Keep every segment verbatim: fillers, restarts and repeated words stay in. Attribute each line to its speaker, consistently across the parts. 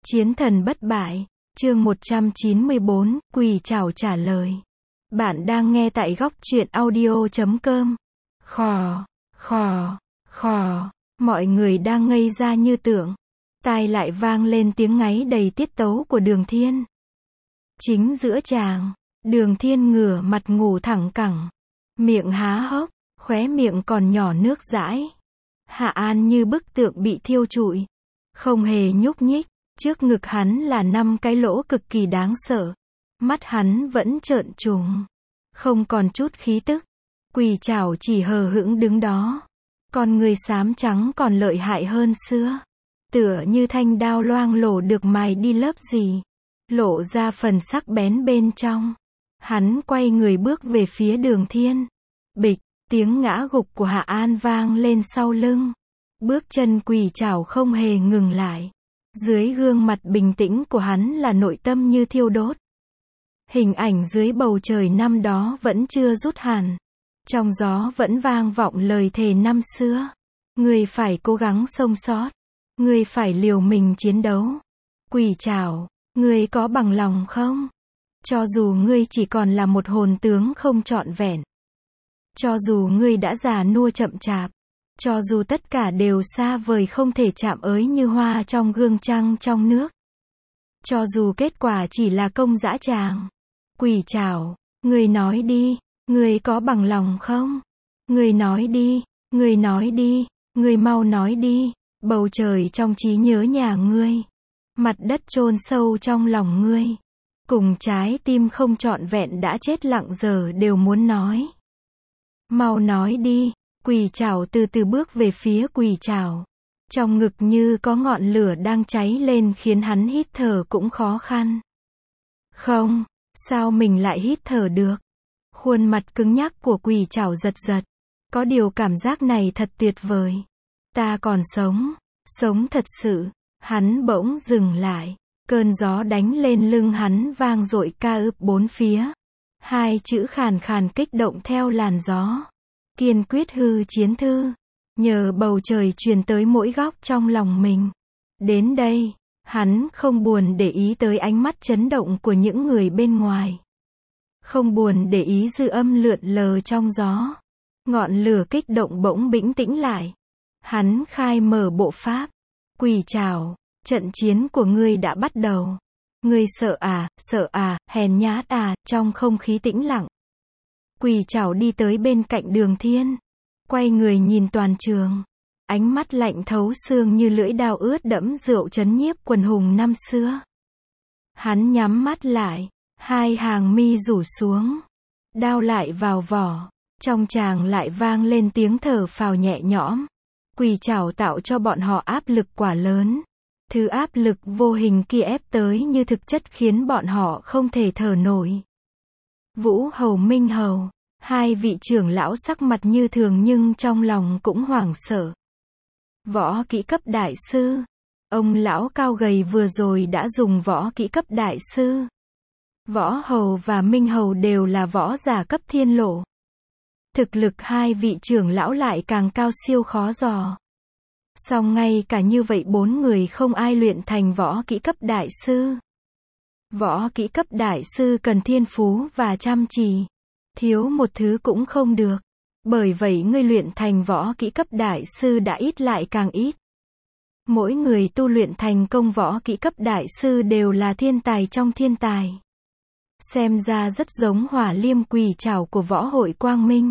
Speaker 1: Chiến thần bất bại, chương một trăm chín mươi bốn, Quỳ Trảo trả lời. Bạn đang nghe tại góc truyện audio chấm com. Khò, khò, khò, mọi người đang ngây ra như tưởng. Tai lại vang lên tiếng ngáy đầy tiết tấu của Đường Thiên. Chính giữa tràng, Đường Thiên ngửa mặt ngủ thẳng cẳng. Miệng há hốc, khóe miệng còn nhỏ nước dãi. Hạ An như bức tượng bị thiêu trụi. Không hề nhúc nhích. Trước ngực hắn là năm cái lỗ cực kỳ đáng sợ. Mắt hắn vẫn trợn trùng. Không còn chút khí tức. Quỳ Trảo chỉ hờ hững đứng đó. Con người xám trắng còn lợi hại hơn xưa. Tựa như thanh đao loang lổ được mài đi lớp gì. Lộ ra phần sắc bén bên trong. Hắn quay người bước về phía Đường Thiên. Bịch, tiếng ngã gục của Hạ An vang lên sau lưng. Bước chân Quỳ Trảo không hề ngừng lại. Dưới gương mặt bình tĩnh của hắn là nội tâm như thiêu đốt. Hình ảnh dưới bầu trời năm đó vẫn chưa rút hẳn. Trong gió vẫn vang vọng lời thề năm xưa. Ngươi phải cố gắng sống sót. Ngươi phải liều mình chiến đấu. Quỳ Trảo, ngươi có bằng lòng không? Cho dù ngươi chỉ còn là một hồn tướng không trọn vẹn. Cho dù ngươi đã già nua chậm chạp. Cho dù tất cả đều xa vời không thể chạm ới như hoa trong gương trăng trong nước. Cho dù kết quả chỉ là công dã tràng. Quỳ Trảo, ngươi nói đi, ngươi có bằng lòng không? Ngươi nói đi, ngươi nói đi, ngươi mau nói đi. Bầu trời trong trí nhớ nhà ngươi. Mặt đất chôn sâu trong lòng ngươi. Cùng trái tim không trọn vẹn đã chết lặng giờ đều muốn nói. Mau nói đi. Quỳ Trảo từ từ bước về phía Quỳ Trảo. Trong ngực như có ngọn lửa đang cháy lên khiến hắn hít thở cũng khó khăn. Không, sao mình lại hít thở được? Khuôn mặt cứng nhắc của Quỳ Trảo giật giật. Có điều cảm giác này thật tuyệt vời. Ta còn sống, sống thật sự. Hắn bỗng dừng lại. Cơn gió đánh lên lưng hắn vang dội ca ướp bốn phía. Hai chữ khàn khàn kích động theo làn gió. Kiên quyết hư chiến thư. Nhờ bầu trời truyền tới mỗi góc trong lòng mình. Đến đây, hắn không buồn để ý tới ánh mắt chấn động của những người bên ngoài. Không buồn để ý dư âm lượn lờ trong gió. Ngọn lửa kích động bỗng bĩnh tĩnh lại. Hắn khai mở bộ pháp. Quỳ Trảo, trận chiến của ngươi đã bắt đầu. Ngươi sợ à, sợ à, hèn nhát à, trong không khí tĩnh lặng. Quỳ Trảo đi tới bên cạnh Đường Thiên. Quay người nhìn toàn trường. Ánh mắt lạnh thấu xương như lưỡi dao ướt đẫm rượu trấn nhiếp quần hùng năm xưa. Hắn nhắm mắt lại. Hai hàng mi rủ xuống. Đao lại vào vỏ. Trong tràng lại vang lên tiếng thở phào nhẹ nhõm. Quỳ Trảo tạo cho bọn họ áp lực quả lớn. Thứ áp lực vô hình kia ép tới như thực chất khiến bọn họ không thể thở nổi. Vũ Hầu Minh Hầu, hai vị trưởng lão sắc mặt như thường nhưng trong lòng cũng hoảng sợ. Võ kỹ cấp đại sư, ông lão cao gầy vừa rồi đã dùng võ kỹ cấp đại sư. Võ Hầu và Minh Hầu đều là võ giả cấp thiên lộ. Thực lực hai vị trưởng lão lại càng cao siêu khó dò. Song ngay cả như vậy bốn người không ai luyện thành võ kỹ cấp đại sư. Võ kỹ cấp đại sư cần thiên phú và chăm chỉ. Thiếu một thứ cũng không được. Bởi vậy ngươi luyện thành võ kỹ cấp đại sư đã ít lại càng ít. Mỗi người tu luyện thành công võ kỹ cấp đại sư đều là thiên tài trong thiên tài. Xem ra rất giống Hỏa Liêm Quỳ Trảo của võ hội Quang Minh.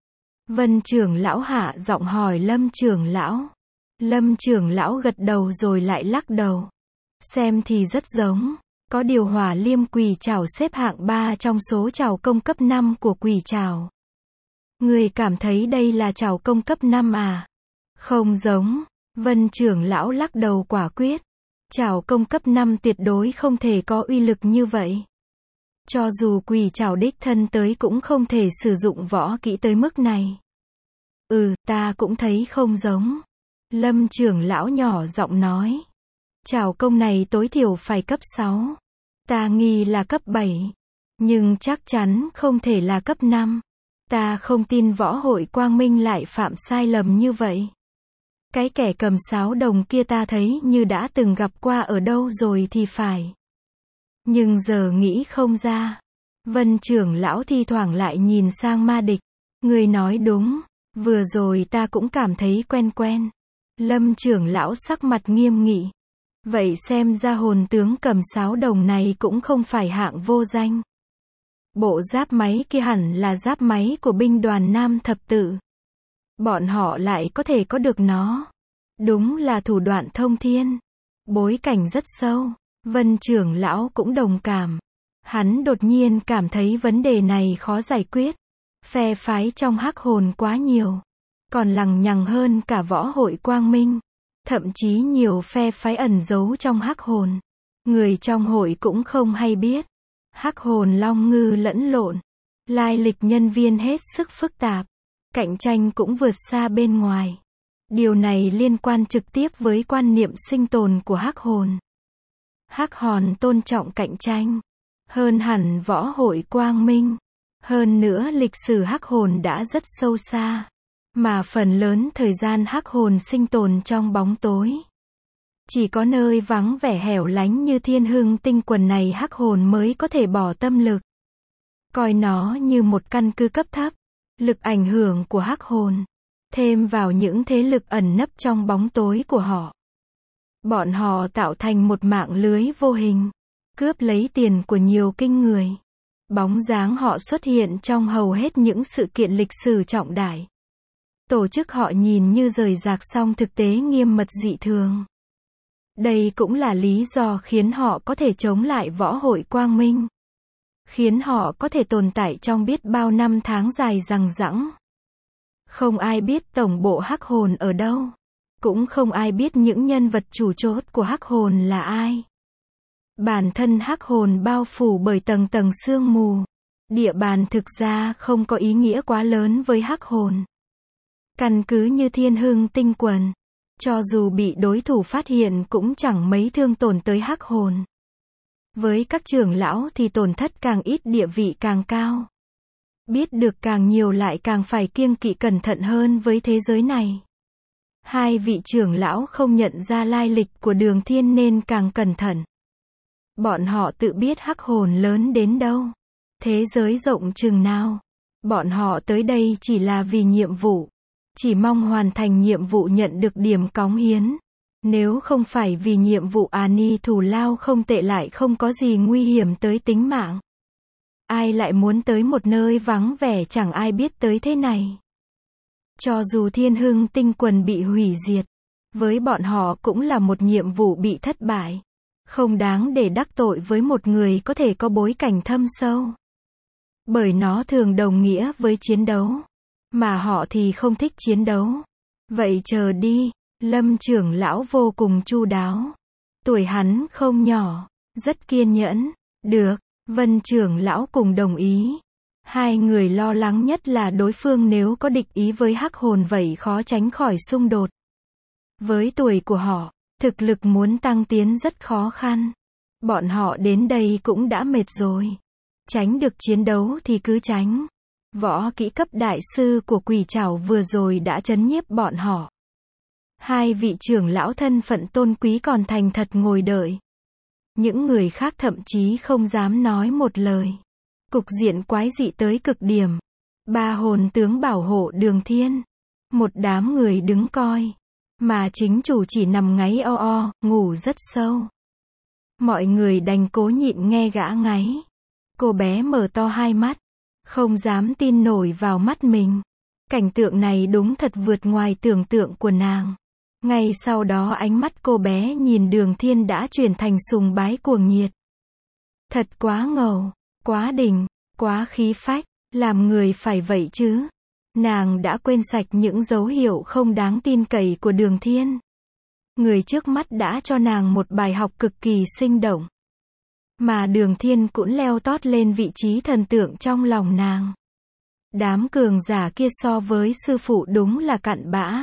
Speaker 1: Vân trưởng lão hạ giọng hỏi Lâm trưởng lão. Lâm trưởng lão gật đầu rồi lại lắc đầu. Xem thì rất giống. Có điều Hỏa Liêm Quỳ Trảo xếp hạng ba trong số trảo công cấp năm của Quỳ Trảo. Người cảm thấy đây là trảo công cấp năm à? Không giống. Vân trưởng lão lắc đầu quả quyết. Trảo công cấp năm tuyệt đối không thể có uy lực như vậy. Cho dù Quỳ Trảo đích thân tới cũng không thể sử dụng võ kỹ tới mức này. Ừ, ta cũng thấy không giống. Lâm trưởng lão nhỏ giọng nói. Trảo công này tối thiểu phải cấp sáu. Ta nghi là cấp bảy. Nhưng chắc chắn không thể là cấp năm. Ta không tin võ hội Quang Minh lại phạm sai lầm như vậy. Cái kẻ cầm sáo đồng kia ta thấy như đã từng gặp qua ở đâu rồi thì phải. Nhưng giờ nghĩ không ra. Vân trưởng lão thi thoảng lại nhìn sang Ma Địch. Người nói đúng, vừa rồi ta cũng cảm thấy quen quen. Lâm trưởng lão sắc mặt nghiêm nghị. Vậy xem ra hồn tướng cầm sáo đồng này cũng không phải hạng vô danh. Bộ giáp máy kia hẳn là giáp máy của binh đoàn Nam Thập Tự. Bọn họ lại có thể có được nó. Đúng là thủ đoạn thông thiên. Bối cảnh rất sâu. Vân trưởng lão cũng đồng cảm. Hắn đột nhiên cảm thấy vấn đề này khó giải quyết. Phe phái trong hắc hồn quá nhiều. Còn lằng nhằng hơn cả võ hội Quang Minh. Thậm chí nhiều phe phái ẩn giấu trong hắc hồn. Người trong hội cũng không hay biết. Hắc hồn long ngư lẫn lộn. Lai lịch nhân viên hết sức phức tạp. Cạnh tranh cũng vượt xa bên ngoài. Điều này liên quan trực tiếp với quan niệm sinh tồn của hắc hồn. Hắc hồn tôn trọng cạnh tranh. Hơn hẳn võ hội Quang Minh. Hơn nữa lịch sử hắc hồn đã rất sâu xa. Mà phần lớn thời gian hắc hồn sinh tồn trong bóng tối. Chỉ có nơi vắng vẻ hẻo lánh như Thiên Hưng Tinh Quần này hắc hồn mới có thể bỏ tâm lực. Coi nó như một căn cứ cấp thấp. Lực ảnh hưởng của hắc hồn. Thêm vào những thế lực ẩn nấp trong bóng tối của họ. Bọn họ tạo thành một mạng lưới vô hình. Cướp lấy tiền của nhiều kinh người. Bóng dáng họ xuất hiện trong hầu hết những sự kiện lịch sử trọng đại. Tổ chức họ nhìn như rời rạc song thực tế nghiêm mật dị thường. Đây cũng là lý do khiến họ có thể chống lại võ hội Quang Minh. Khiến họ có thể tồn tại trong biết bao năm tháng dài dằng dẵng. Không ai biết tổng bộ hắc hồn ở đâu. Cũng không ai biết những nhân vật chủ chốt của hắc hồn là ai. Bản thân hắc hồn bao phủ bởi tầng tầng sương mù. Địa bàn thực ra không có ý nghĩa quá lớn với hắc hồn. Căn cứ như Thiên Hưng Tinh Quần. Cho dù bị đối thủ phát hiện cũng chẳng mấy thương tổn tới hắc hồn. Với các trưởng lão thì tổn thất càng ít địa vị càng cao. Biết được càng nhiều lại càng phải kiêng kỵ cẩn thận hơn với thế giới này. Hai vị trưởng lão không nhận ra lai lịch của Đường Thiên nên càng cẩn thận. Bọn họ tự biết hắc hồn lớn đến đâu. Thế giới rộng chừng nào. Bọn họ tới đây chỉ là vì nhiệm vụ. Chỉ mong hoàn thành nhiệm vụ nhận được điểm cống hiến. Nếu không phải vì nhiệm vụ Ani thù lao không tệ lại không có gì nguy hiểm tới tính mạng. Ai lại muốn tới một nơi vắng vẻ chẳng ai biết tới thế này. Cho dù Thiên Hưng Tinh Quần bị hủy diệt, với bọn họ cũng là một nhiệm vụ bị thất bại. Không đáng để đắc tội với một người có thể có bối cảnh thâm sâu. Bởi nó thường đồng nghĩa với chiến đấu. Mà họ thì không thích chiến đấu. Vậy chờ đi, Lâm trưởng lão vô cùng chu đáo. Tuổi hắn không nhỏ, rất kiên nhẫn. Được, Vân trưởng lão cùng đồng ý. Hai người lo lắng nhất là đối phương nếu có địch ý với hắc hồn vậy khó tránh khỏi xung đột. Với tuổi của họ, thực lực muốn tăng tiến rất khó khăn. Bọn họ đến đây cũng đã mệt rồi. Tránh được chiến đấu thì cứ tránh. Võ kỹ cấp đại sư của Quỷ Trảo vừa rồi đã trấn nhiếp bọn họ. Hai vị trưởng lão thân phận tôn quý còn thành thật ngồi đợi. Những người khác thậm chí không dám nói một lời. Cục diện quái dị tới cực điểm. Ba hồn tướng bảo hộ Đường Thiên. Một đám người đứng coi. Mà chính chủ chỉ nằm ngáy o o, ngủ rất sâu. Mọi người đành cố nhịn nghe gã ngáy. Cô bé mở to hai mắt. Không dám tin nổi vào mắt mình. Cảnh tượng này đúng thật vượt ngoài tưởng tượng của nàng. Ngay sau đó ánh mắt cô bé nhìn Đường Thiên đã chuyển thành sùng bái cuồng nhiệt. Thật quá ngầu, quá đỉnh, quá khí phách, làm người phải vậy chứ. Nàng đã quên sạch những dấu hiệu không đáng tin cậy của Đường Thiên. Người trước mắt đã cho nàng một bài học cực kỳ sinh động. Mà Đường Thiên cũng leo tót lên vị trí thần tượng trong lòng nàng. Đám cường giả kia so với sư phụ đúng là cặn bã.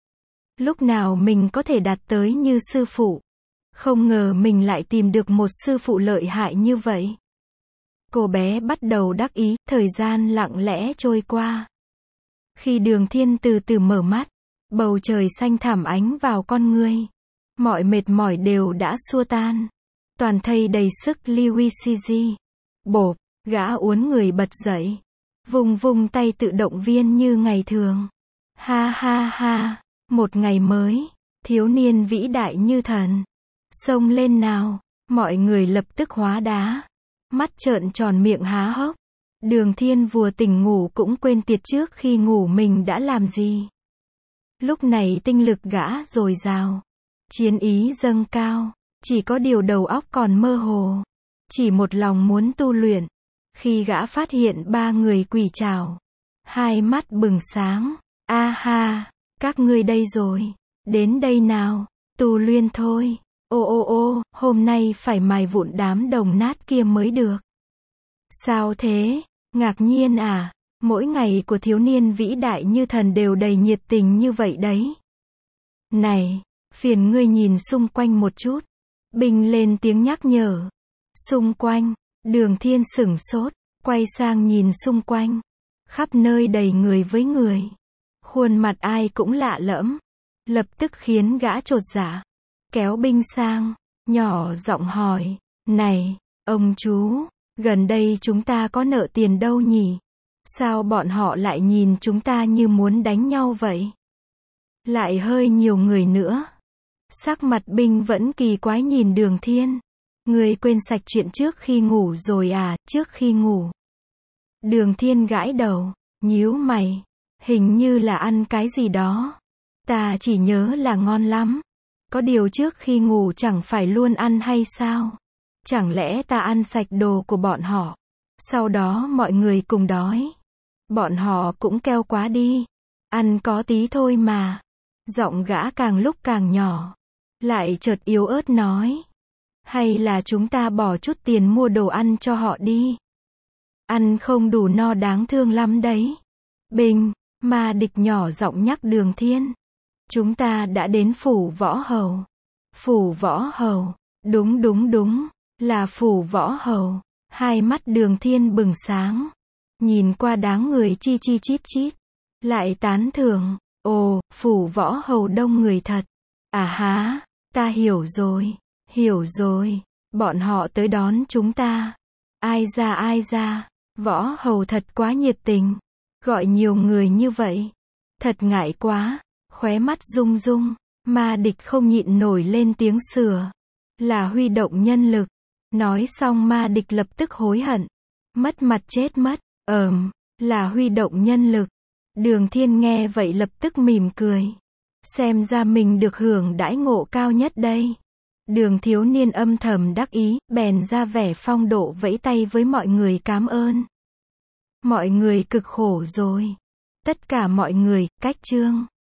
Speaker 1: Lúc nào mình có thể đạt tới như sư phụ. Không ngờ mình lại tìm được một sư phụ lợi hại như vậy. Cô bé bắt đầu đắc ý, thời gian lặng lẽ trôi qua. Khi Đường Thiên từ từ mở mắt, Bầu trời xanh thẳm ánh vào con ngươi. Mọi mệt mỏi đều đã xua tan. Toàn thây đầy sức Liu Cz. Bộp, gã uốn người bật dậy. Vùng vùng tay tự động viên như ngày thường. Ha ha ha, một ngày mới. Thiếu niên vĩ đại như thần. Xông lên nào. Mọi người lập tức hóa đá. Mắt trợn tròn miệng há hốc. Đường Thiên vừa tỉnh ngủ cũng quên tiệt trước khi ngủ mình đã làm gì. Lúc này tinh lực gã dồi dào. Chiến ý dâng cao. Chỉ có điều đầu óc còn mơ hồ. Chỉ một lòng muốn tu luyện. Khi gã phát hiện ba người quỷ trảo. Hai mắt bừng sáng. A ha, các ngươi đây rồi. Đến đây nào. Tu luyện thôi. Ô ô ô, hôm nay phải mài vụn đám đồng nát kia mới được. Sao thế? Ngạc nhiên à? Mỗi ngày của thiếu niên vĩ đại như thần đều đầy nhiệt tình như vậy đấy. Này, phiền ngươi nhìn xung quanh một chút. Bình lên tiếng nhắc nhở. Xung quanh, Đường Thiên sửng sốt, quay sang nhìn xung quanh. Khắp nơi đầy người với người. Khuôn mặt ai cũng lạ lẫm. Lập tức khiến gã chột dạ. Kéo binh sang, nhỏ giọng hỏi. Này, ông chú, gần đây chúng ta có nợ tiền đâu nhỉ? Sao bọn họ lại nhìn chúng ta như muốn đánh nhau vậy? Lại hơi nhiều người nữa. Sắc mặt binh vẫn kỳ quái nhìn Đường Thiên. Người quên sạch chuyện trước khi ngủ rồi à, trước khi ngủ. Đường Thiên gãi đầu, nhíu mày. Hình như là ăn cái gì đó. Ta chỉ nhớ là ngon lắm. Có điều trước khi ngủ chẳng phải luôn ăn hay sao? Chẳng lẽ ta ăn sạch đồ của bọn họ? Sau đó mọi người cùng đói. Bọn họ cũng keo quá đi. Ăn có tí thôi mà. Giọng gã càng lúc càng nhỏ. Lại chợt yếu ớt nói. Hay là chúng ta bỏ chút tiền mua đồ ăn cho họ đi. Ăn không đủ no đáng thương lắm đấy. Bình, Ma Địch nhỏ giọng nhắc Đường Thiên. Chúng ta đã đến phủ võ hầu. Phủ võ hầu. Đúng đúng đúng. Là phủ võ hầu. Hai mắt Đường Thiên bừng sáng. Nhìn qua đám người chi chi chít chít. Lại tán thưởng. Ồ, phủ võ hầu đông người thật. À há, ta hiểu rồi. Hiểu rồi. Bọn họ tới đón chúng ta. Ai ra ai ra. Võ hầu thật quá nhiệt tình. Gọi nhiều người như vậy. Thật ngại quá. Khóe mắt rung rung. Ma Địch không nhịn nổi lên tiếng sửa. Là huy động nhân lực. Nói xong Ma Địch lập tức hối hận. Mất mặt chết mất. Ờm, là huy động nhân lực. Đường Thiên nghe vậy lập tức mỉm cười. Xem ra mình được hưởng đãi ngộ cao nhất đây. Đường thiếu niên âm thầm đắc ý, bèn ra vẻ phong độ vẫy tay với mọi người cám ơn. Mọi người cực khổ rồi. Tất cả mọi người, cách chương.